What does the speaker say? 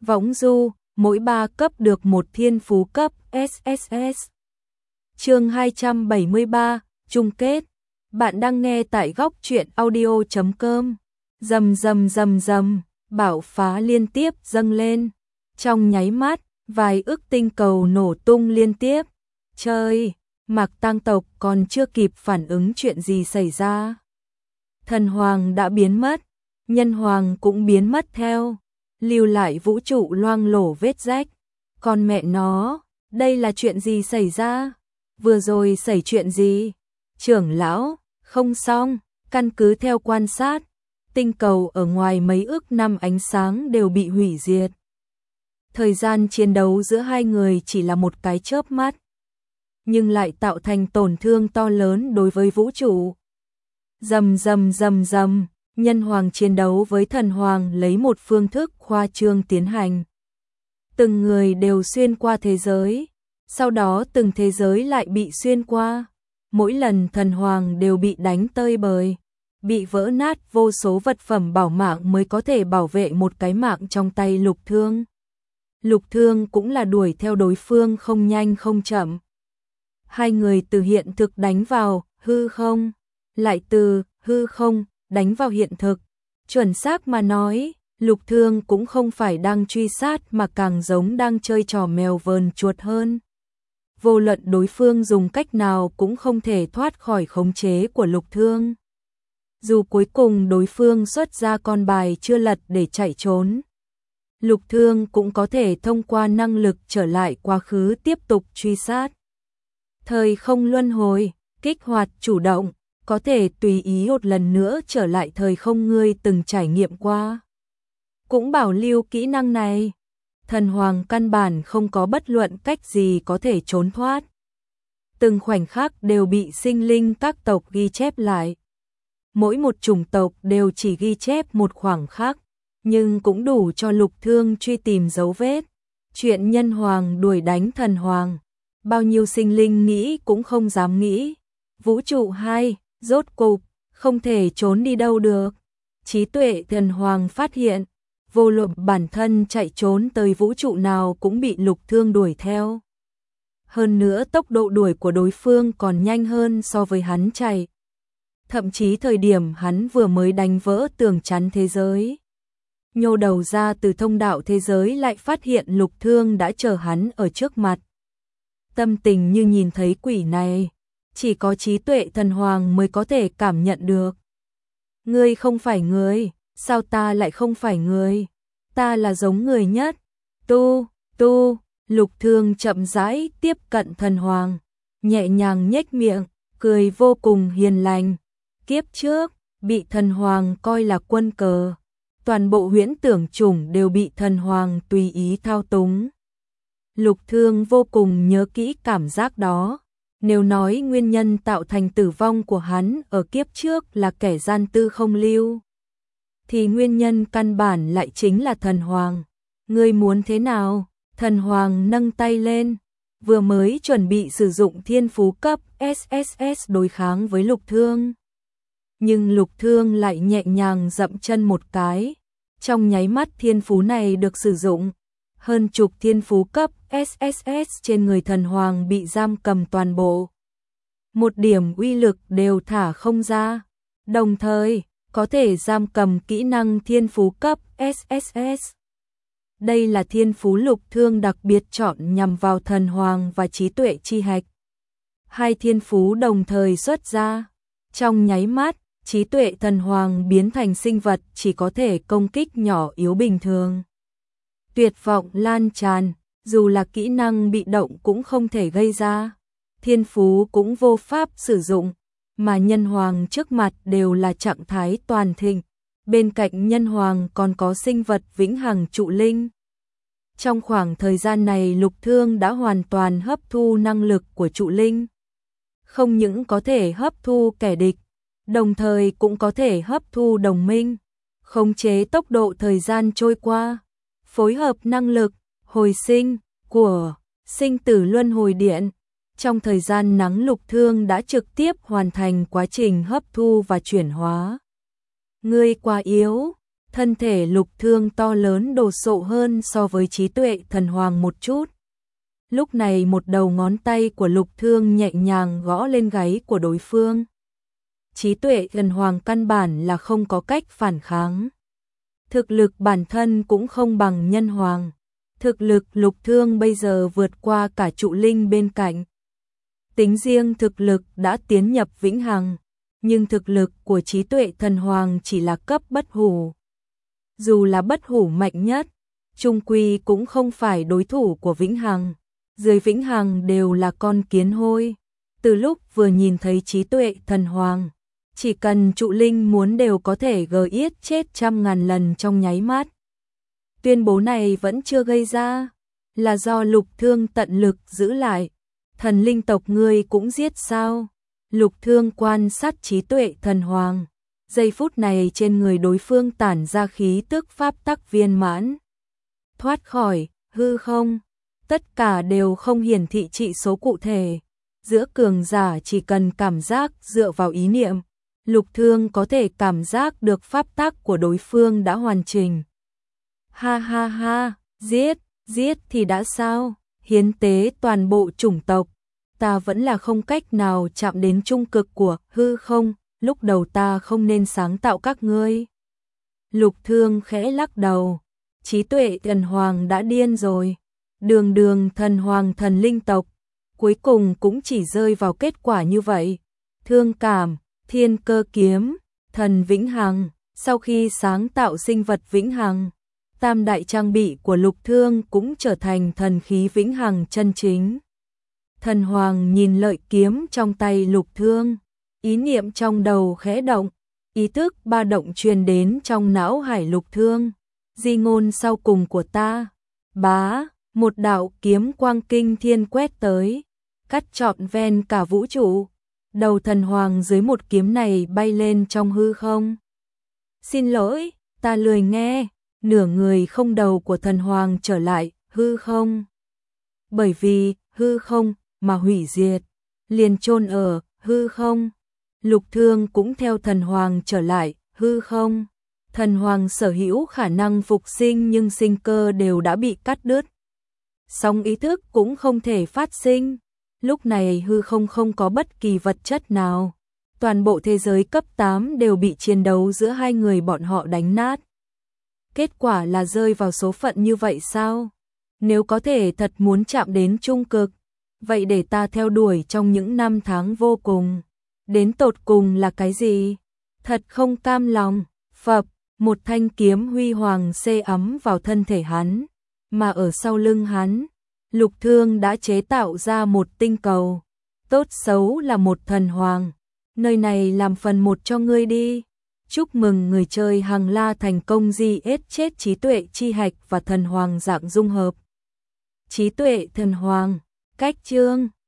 Võng du, mỗi 3 cấp được một thiên phú cấp SSS. Chương 273, chung kết. Bạn đang nghe tại góc truyện audio.com. Rầm rầm rầm rầm, bão phá liên tiếp dâng lên. Trong nháy mắt, vài ức tinh cầu nổ tung liên tiếp. Trời, Mạc Tang tộc còn chưa kịp phản ứng chuyện gì xảy ra. Thần hoàng đã biến mất, nhân hoàng cũng biến mất theo, lưu lại vũ trụ loang lổ vết rách. Con mẹ nó, đây là chuyện gì xảy ra? Vừa rồi xảy chuyện gì? Trưởng lão, không xong, căn cứ theo quan sát, tinh cầu ở ngoài mấy ức năm ánh sáng đều bị hủy diệt. Thời gian chiến đấu giữa hai người chỉ là một cái chớp mắt, nhưng lại tạo thành tổn thương to lớn đối với vũ trụ. Rầm rầm rầm rầm, nhân hoàng chiến đấu với thần hoàng lấy một phương thức khoa trương tiến hành. Từng người đều xuyên qua thế giới, sau đó từng thế giới lại bị xuyên qua. Mỗi lần thần hoàng đều bị đánh tơi bời, bị vỡ nát vô số vật phẩm bảo mạng mới có thể bảo vệ một cái mạng trong tay Lục Thương. Lục Thương cũng là đuổi theo đối phương không nhanh không chậm. Hai người từ hiện thực đánh vào hư không, lại từ hư không đánh vào hiện thực. Chuẩn xác mà nói, Lục Thương cũng không phải đang truy sát mà càng giống đang chơi trò mèo vờn chuột hơn. Vô luận đối phương dùng cách nào cũng không thể thoát khỏi khống chế của Lục Thương. Dù cuối cùng đối phương xuất ra con bài chưa lật để chạy trốn, Lục Thương cũng có thể thông qua năng lực trở lại quá khứ tiếp tục truy sát. Thời không luân hồi, kích hoạt chủ động, có thể tùy ý một lần nữa trở lại thời không ngươi từng trải nghiệm qua. Cũng bảo lưu kỹ năng này, thần hoàng căn bản không có bất luận cách gì có thể trốn thoát. Từng khoảnh khắc đều bị sinh linh các tộc ghi chép lại. Mỗi một chủng tộc đều chỉ ghi chép một khoảng khắc, nhưng cũng đủ cho Lục Thương truy tìm dấu vết. Chuyện nhân hoàng đuổi đánh thần hoàng, bao nhiêu sinh linh nghĩ cũng không dám nghĩ. Vũ trụ 2, rốt cục, không thể trốn đi đâu được. Trí tuệ thần hoàng phát hiện, vô luận bản thân chạy trốn tới vũ trụ nào cũng bị Lục Thương đuổi theo. Hơn nữa tốc độ đuổi của đối phương còn nhanh hơn so với hắn chạy. Thậm chí thời điểm hắn vừa mới đánh vỡ tường chắn thế giới, nhô đầu ra từ thông đạo thế giới lại phát hiện Lục Thương đã chờ hắn ở trước mặt. Tâm tình như nhìn thấy quỷ này, chỉ có trí tuệ thần hoàng mới có thể cảm nhận được. Ngươi không phải người, sao ta lại không phải người? Ta là giống người nhất. Lục Thương chậm rãi tiếp cận thần hoàng, nhẹ nhàng nhếch miệng, cười vô cùng hiền lành. Kiếp trước, bị thần hoàng coi là quân cờ, toàn bộ huyễn tưởng chủng đều bị thần hoàng tùy ý thao túng. Lục Thương vô cùng nhớ kỹ cảm giác đó. Nếu nói nguyên nhân tạo thành tử vong của hắn ở kiếp trước là kẻ gian tư không lưu, thì nguyên nhân căn bản lại chính là thần hoàng. Ngươi muốn thế nào? Thần hoàng nâng tay lên, vừa mới chuẩn bị sử dụng thiên phú cấp SSS đối kháng với Lục Thương. Nhưng Lục Thương lại nhẹ nhàng dậm chân một cái, trong nháy mắt thiên phú này được sử dụng. Hơn chục thiên phú cấp SSS trên người thần hoàng bị giam cầm toàn bộ. Một điểm uy lực đều thả không ra, đồng thời có thể giam cầm kỹ năng thiên phú cấp SSS. Đây là thiên phú Lục Thương đặc biệt chọn nhằm vào thần hoàng và trí tuệ chi hạch. Hai thiên phú đồng thời xuất ra, trong nháy mắt, trí tuệ thần hoàng biến thành sinh vật chỉ có thể công kích nhỏ yếu bình thường. Tuyệt vọng lan tràn, dù là kỹ năng bị động cũng không thể gây ra, thiên phú cũng vô pháp sử dụng, mà nhân hoàng trước mặt đều là trạng thái toàn thịnh. Bên cạnh nhân hoàng còn có sinh vật vĩnh hằng trụ linh. Trong khoảng thời gian này Lục Thương đã hoàn toàn hấp thu năng lực của trụ linh. Không những có thể hấp thu kẻ địch, đồng thời cũng có thể hấp thu đồng minh, khống chế tốc độ thời gian trôi qua, phối hợp năng lực, hồi sinh, của sinh tử luân hồi điện. Trong thời gian ngắn Lục Thương đã trực tiếp hoàn thành quá trình hấp thu và chuyển hóa. Ngươi quá yếu, Thân thể Lục Thương to lớn đồ sộ hơn so với trí tuệ thần hoàng một chút. Lúc này một đầu ngón tay của Lục Thương nhẹ nhàng gõ lên gáy của đối phương. Trí tuệ thần hoàng căn bản là không có cách phản kháng. Thực lực bản thân cũng không bằng nhân hoàng. Thực lực Lục Thương bây giờ vượt qua cả trụ linh bên cạnh. Tính riêng thực lực đã tiến nhập vĩnh hằng, nhưng thực lực của trí tuệ thần hoàng chỉ là cấp bất hủ. Dù là bất hủ mạnh nhất, chung quy cũng không phải đối thủ của vĩnh hằng. Dưới vĩnh hằng đều là con kiến hôi. Từ lúc vừa nhìn thấy trí tuệ thần hoàng, chỉ cần trụ linh muốn đều có thể gờ yết chết trăm ngàn lần trong nháy mắt. Tuyên bố này vẫn chưa gây ra, là do Lục Thương tận lực giữ lại. Thần linh tộc ngươi cũng giết sao? Lục Thương quan sát trí tuệ thần hoàng. Giây phút này trên người đối phương tản ra khí tức pháp tắc viên mãn. Thoát khỏi hư không, tất cả đều không hiển thị trị số cụ thể. Giữa cường giả chỉ cần cảm giác dựa vào ý niệm, Lục Thương có thể cảm giác được pháp tắc của đối phương đã hoàn chỉnh. Ha ha ha, giết thì đã sao? Hiến tế toàn bộ chủng tộc. Ta vẫn là không cách nào chạm đến trung cực của hư không, lúc đầu ta không nên sáng tạo các ngươi. Lục Thương khẽ lắc đầu, trí tuệ thần hoàng đã điên rồi. Đường thần hoàng thần linh tộc, cuối cùng cũng chỉ rơi vào kết quả như vậy. Thương cảm, thiên cơ kiếm, thần vĩnh hằng, sau khi sáng tạo sinh vật vĩnh hằng, tam đại trang bị của Lục Thương cũng trở thành thần khí vĩnh hằng chân chính. Thần hoàng nhìn lợi kiếm trong tay Lục Thương, ý niệm trong đầu khẽ động, ý thức ba động truyền đến trong não hải Lục Thương. Di ngôn sau cùng của ta, bá, một đạo kiếm quang kinh thiên quét tới, cắt trọn ven cả vũ trụ. Đầu thần hoàng dưới một kiếm này bay lên trong hư không. Xin lỗi, ta lười nghe. Nửa người không đầu của thần hoàng trở lại hư không. Bởi vì hư không mà hủy diệt, liền chôn ở hư không. Lục Thương cũng theo thần hoàng trở lại hư không. Thần hoàng sở hữu khả năng phục sinh nhưng sinh cơ đều đã bị cắt đứt. Song ý thức cũng không thể phát sinh. Lúc này hư không không có bất kỳ vật chất nào. Toàn bộ thế giới cấp 8 đều bị chiến đấu giữa hai người bọn họ đánh nát. Kết quả là rơi vào số phận như vậy sao? Nếu có thể thật muốn chạm đến trung cực, vậy để ta theo đuổi trong những năm tháng vô cùng. Đến tột cùng là cái gì? Thật không cam lòng. Phập, một thanh kiếm huy hoàng xê ấm vào thân thể hắn, mà ở sau lưng hắn, Lục Thương đã chế tạo ra một tinh cầu. Tốt xấu là một thần hoàng, nơi này làm phần một cho ngươi đi. Chúc mừng người chơi Hằng La thành công giết chết trí tuệ chi hạch và thần hoàng dạng dung hợp. Trí tuệ thần hoàng, cách chương